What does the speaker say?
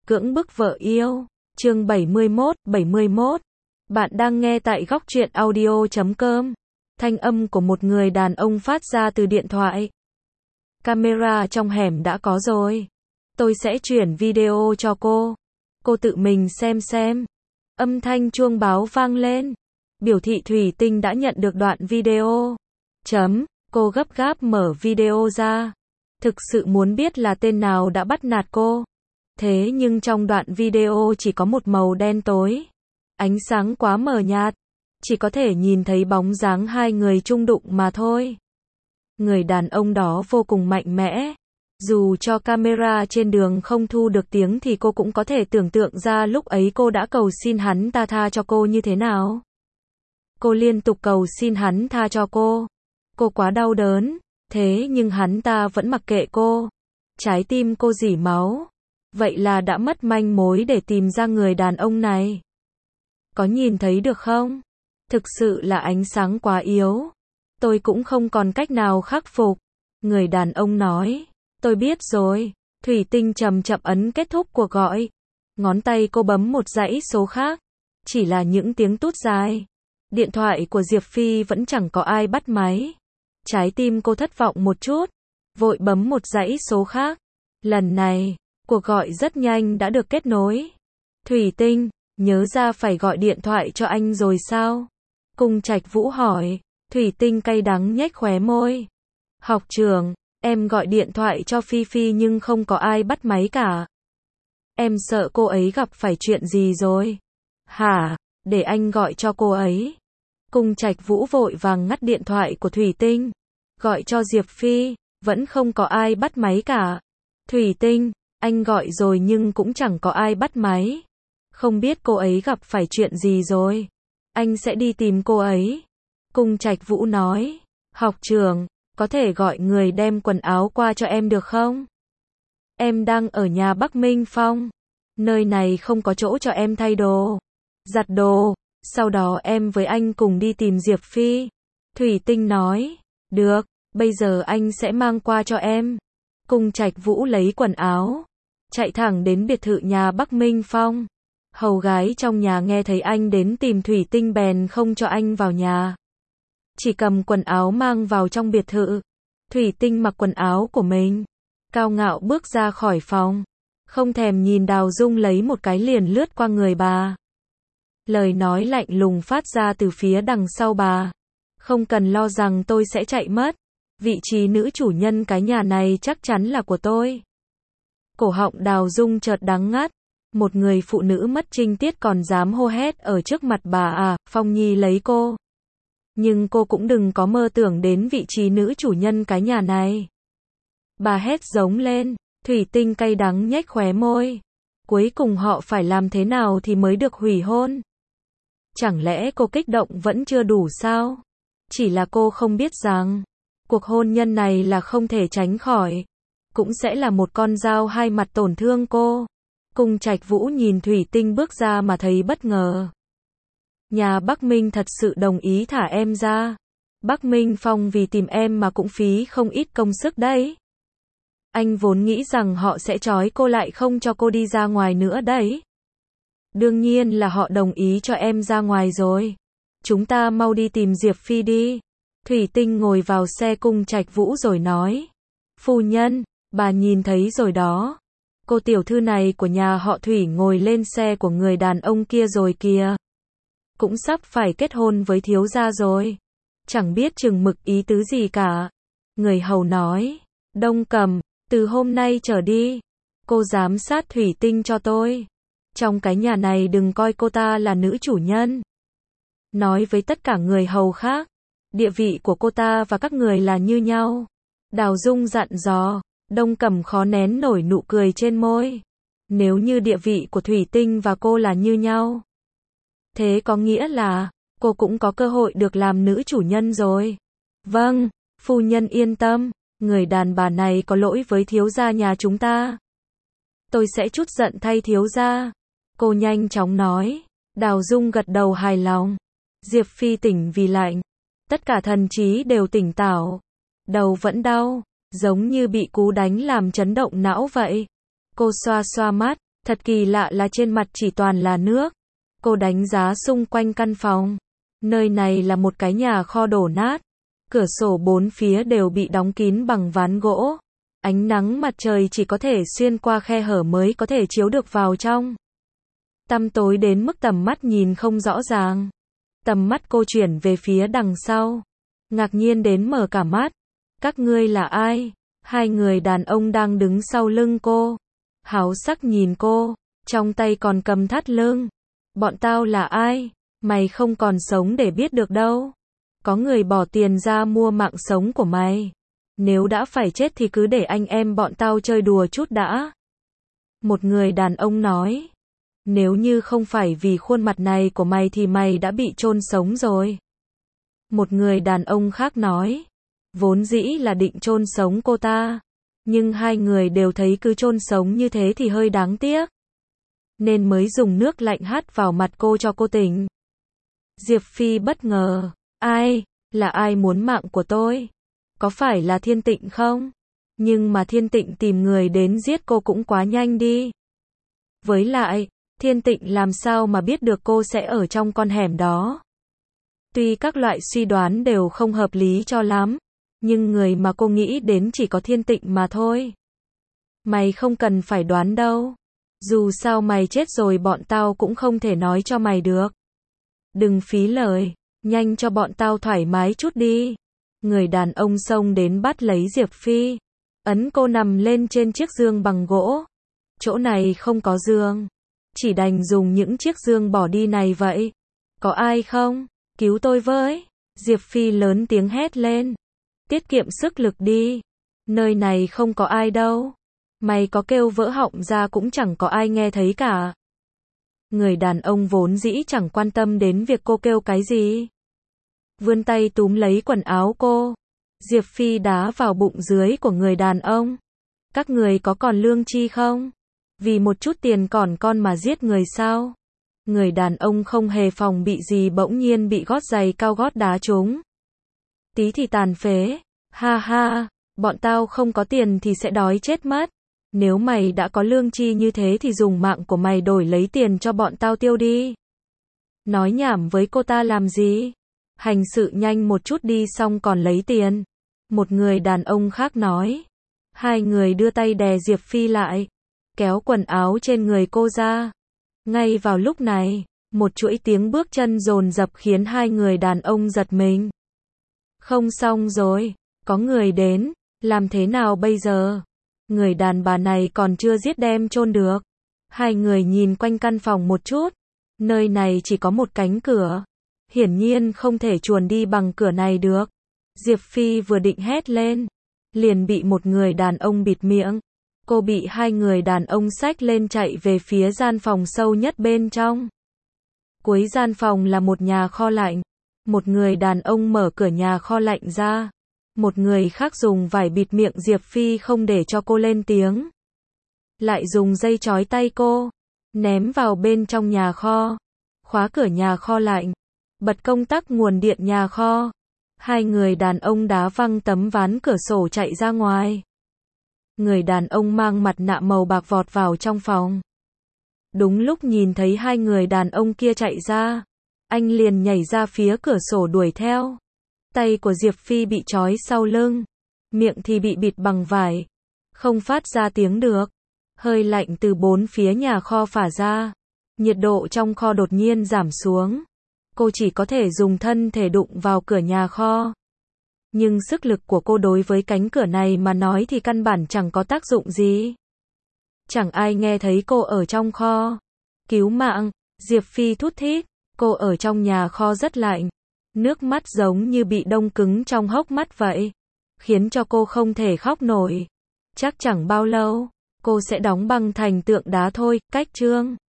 Cưỡng bức vợ yêu. Chương 71. Bạn đang nghe tại góc truyện audio.com. Thanh âm của một người đàn ông phát ra từ điện thoại. Camera trong hẻm đã có rồi. Tôi sẽ chuyển video cho cô. Cô tự mình xem. Âm thanh chuông báo vang lên. Biểu thị Thủy Tinh đã nhận được đoạn video. Cô gấp gáp mở video ra. Thực sự muốn biết là tên nào đã bắt nạt cô. Thế nhưng trong đoạn video chỉ có một màu đen tối. Ánh sáng quá mờ nhạt. Chỉ có thể nhìn thấy bóng dáng hai người chung đụng mà thôi. Người đàn ông đó vô cùng mạnh mẽ. Dù cho camera trên đường không thu được tiếng thì cô cũng có thể tưởng tượng ra lúc ấy cô đã cầu xin hắn ta tha cho cô như thế nào. Cô liên tục cầu xin hắn tha cho cô. Cô quá đau đớn. Thế nhưng hắn ta vẫn mặc kệ cô. Trái tim cô rỉ máu. Vậy là đã mất manh mối để tìm ra người đàn ông này. Có nhìn thấy được không? Thực sự là ánh sáng quá yếu. Tôi cũng không còn cách nào khắc phục. Người đàn ông nói. Tôi biết rồi. Thủy Tinh chậm chậm ấn kết thúc cuộc gọi. Ngón tay cô bấm một dãy số khác. Chỉ là những tiếng tút dài. Điện thoại của Diệp Phi vẫn chẳng có ai bắt máy. Trái tim cô thất vọng một chút. Vội bấm một dãy số khác. Lần này, cuộc gọi rất nhanh đã được kết nối. Thủy Tinh, nhớ ra phải gọi điện thoại cho anh rồi sao? Cung Trạch Vũ hỏi. Thủy Tinh cay đắng nhếch khóe môi. Học trưởng, em gọi điện thoại cho Phi Phi nhưng không có ai bắt máy cả. Em sợ cô ấy gặp phải chuyện gì rồi. Hả, để anh gọi cho cô ấy. Cung Trạch Vũ vội vàng ngắt điện thoại của Thủy Tinh. Gọi cho Diệp Phi, vẫn không có ai bắt máy cả. Thủy Tinh, anh gọi rồi nhưng cũng chẳng có ai bắt máy. Không biết cô ấy gặp phải chuyện gì rồi. Anh sẽ đi tìm cô ấy. Cung Trạch Vũ nói. Học trưởng, có thể gọi người đem quần áo qua cho em được không? Em đang ở nhà Bắc Minh Phong. Nơi này không có chỗ cho em thay đồ. Giặt đồ. Sau đó em với anh cùng đi tìm Diệp Phi. Thủy Tinh nói. Được, bây giờ anh sẽ mang qua cho em. Cung Trạch Vũ lấy quần áo. Chạy thẳng đến biệt thự nhà Bắc Minh Phong. Hầu gái trong nhà nghe thấy anh đến tìm Thủy Tinh bèn không cho anh vào nhà. Chỉ cầm quần áo mang vào trong biệt thự. Thủy Tinh mặc quần áo của mình. Cao ngạo bước ra khỏi phòng. Không thèm nhìn Đào Dung lấy một cái liền lướt qua người bà. Lời nói lạnh lùng phát ra từ phía đằng sau bà. Không cần lo rằng tôi sẽ chạy mất. Vị trí nữ chủ nhân cái nhà này chắc chắn là của tôi. Cổ họng Đào Dung chợt đắng ngắt. Một người phụ nữ mất trinh tiết còn dám hô hét ở trước mặt bà à, Phong Nhi lấy cô. Nhưng cô cũng đừng có mơ tưởng đến vị trí nữ chủ nhân cái nhà này. Bà hét giống lên. Thủy Tinh cay đắng nhếch khóe môi. Cuối cùng họ phải làm thế nào thì mới được hủy hôn? Chẳng lẽ cô kích động vẫn chưa đủ sao? Chỉ là cô không biết rằng cuộc hôn nhân này là không thể tránh khỏi. Cũng sẽ là một con dao hai mặt tổn thương cô. Cung Trạch Vũ nhìn Thủy Tinh bước ra mà thấy bất ngờ. Nhà Bắc Minh thật sự đồng ý thả em ra. Bắc Minh Phong vì tìm em mà cũng phí không ít công sức đấy. Anh vốn nghĩ rằng họ sẽ trói cô lại không cho cô đi ra ngoài nữa đấy. Đương nhiên là họ đồng ý cho em ra ngoài rồi. Chúng ta mau đi tìm Diệp Phi đi. Thủy Tinh ngồi vào xe Cung Trạch Vũ rồi nói. Phu nhân, bà nhìn thấy rồi đó. Cô tiểu thư này của nhà họ Thủy ngồi lên xe của người đàn ông kia rồi kìa. Cũng sắp phải kết hôn với thiếu gia rồi. Chẳng biết chừng mực ý tứ gì cả. Người hầu nói. Đông Cầm, từ hôm nay trở đi, cô giám sát Thủy Tinh cho tôi. Trong cái nhà này đừng coi cô ta là nữ chủ nhân. Nói với tất cả người hầu khác. Địa vị của cô ta và các người là như nhau. Đào Dung dặn dò. Đông Cẩm khó nén nổi nụ cười trên môi. Nếu như địa vị của Thủy Tinh và cô là như nhau. Thế có nghĩa là, cô cũng có cơ hội được làm nữ chủ nhân rồi. Vâng, phu nhân yên tâm. Người đàn bà này có lỗi với thiếu gia nhà chúng ta. Tôi sẽ trút giận thay thiếu gia. Cô nhanh chóng nói. Đào Dung gật đầu hài lòng. Diệp Phi tỉnh vì lạnh. Tất cả thần trí đều tỉnh táo. Đầu vẫn đau. Giống như bị cú đánh làm chấn động não vậy. Cô xoa xoa mắt. Thật kỳ lạ là trên mặt chỉ toàn là nước. Cô đánh giá xung quanh căn phòng. Nơi này là một cái nhà kho đổ nát. Cửa sổ bốn phía đều bị đóng kín bằng ván gỗ. Ánh nắng mặt trời chỉ có thể xuyên qua khe hở mới có thể chiếu được vào trong. Tăm tối đến mức tầm mắt nhìn không rõ ràng. Tầm mắt cô chuyển về phía đằng sau. Ngạc nhiên đến mở cả mắt. Các ngươi là ai? Hai người đàn ông đang đứng sau lưng cô. Háo sắc nhìn cô, trong tay còn cầm thắt lưng. Bọn tao là ai? Mày không còn sống để biết được đâu. Có người bỏ tiền ra mua mạng sống của mày. Nếu đã phải chết thì cứ để anh em bọn tao chơi đùa chút đã. Một người đàn ông nói. Nếu như không phải vì khuôn mặt này của mày thì mày đã bị chôn sống rồi. Một người đàn ông khác nói. Vốn dĩ là định chôn sống cô ta. Nhưng hai người đều thấy cứ chôn sống như thế thì hơi đáng tiếc. Nên mới dùng nước lạnh hắt vào mặt cô cho cô tỉnh. Diệp Phi bất ngờ. Ai? Là ai muốn mạng của tôi? Có phải là Thiên Tịnh không? Nhưng mà Thiên Tịnh tìm người đến giết cô cũng quá nhanh đi. Với lại, Thiên Tịnh làm sao mà biết được cô sẽ ở trong con hẻm đó? Tuy các loại suy đoán đều không hợp lý cho lắm, nhưng người mà cô nghĩ đến chỉ có Thiên Tịnh mà thôi. Mày không cần phải đoán đâu. Dù sao mày chết rồi bọn tao cũng không thể nói cho mày được. Đừng phí lời, nhanh cho bọn tao thoải mái chút đi. Người đàn ông xông đến bắt lấy Diệp Phi. Ấn cô nằm lên trên chiếc giường bằng gỗ. Chỗ này không có giường. Chỉ đành dùng những chiếc giường bỏ đi này vậy. Có ai không? Cứu tôi với. Diệp Phi lớn tiếng hét lên. Tiết kiệm sức lực đi. Nơi này không có ai đâu. Mày có kêu vỡ họng ra cũng chẳng có ai nghe thấy cả. Người đàn ông vốn dĩ chẳng quan tâm đến việc cô kêu cái gì. Vươn tay túm lấy quần áo cô. Diệp Phi đá vào bụng dưới của người đàn ông. Các người có còn lương tri không? Vì một chút tiền còn con mà giết người sao? Người đàn ông không hề phòng bị gì bỗng nhiên bị gót giày cao gót đá trúng. Tí thì tàn phế. Ha ha, bọn tao không có tiền thì sẽ đói chết mất. Nếu mày đã có lương tri như thế thì dùng mạng của mày đổi lấy tiền cho bọn tao tiêu đi. Nói nhảm với cô ta làm gì? Hành sự nhanh một chút đi xong còn lấy tiền. Một người đàn ông khác nói. Hai người đưa tay đè Diệp Phi lại. Kéo quần áo trên người cô ra. Ngay vào lúc này, một chuỗi tiếng bước chân dồn dập khiến hai người đàn ông giật mình. Không xong rồi, có người đến, làm thế nào bây giờ? Người đàn bà này còn chưa giết đem chôn được. Hai người nhìn quanh căn phòng một chút. Nơi này chỉ có một cánh cửa. Hiển nhiên không thể chuồn đi bằng cửa này được. Diệp Phi vừa định hét lên, liền bị một người đàn ông bịt miệng. Cô bị hai người đàn ông xách lên chạy về phía gian phòng sâu nhất bên trong. Cuối gian phòng là một nhà kho lạnh. Một người đàn ông mở cửa nhà kho lạnh ra. Một người khác dùng vải bịt miệng Diệp Phi không để cho cô lên tiếng. Lại dùng dây trói tay cô, ném vào bên trong nhà kho. Khóa cửa nhà kho lạnh. Bật công tắc nguồn điện nhà kho. Hai người đàn ông đá văng tấm ván cửa sổ chạy ra ngoài. Người đàn ông mang mặt nạ màu bạc vọt vào trong phòng. Đúng lúc nhìn thấy hai người đàn ông kia chạy ra, anh liền nhảy ra phía cửa sổ đuổi theo. Tay của Diệp Phi bị trói sau lưng, miệng thì bị bịt bằng vải, không phát ra tiếng được. Hơi lạnh từ bốn phía nhà kho phả ra, nhiệt độ trong kho đột nhiên giảm xuống. Cô chỉ có thể dùng thân thể đụng vào cửa nhà kho. Nhưng sức lực của cô đối với cánh cửa này mà nói thì căn bản chẳng có tác dụng gì. Chẳng ai nghe thấy cô ở trong kho. Cứu mạng, Diệp Phi thút thít, cô ở trong nhà kho rất lạnh. Nước mắt giống như bị đông cứng trong hốc mắt vậy, khiến cho cô không thể khóc nổi. Chắc chẳng bao lâu, cô sẽ đóng băng thành tượng đá thôi. Cách chương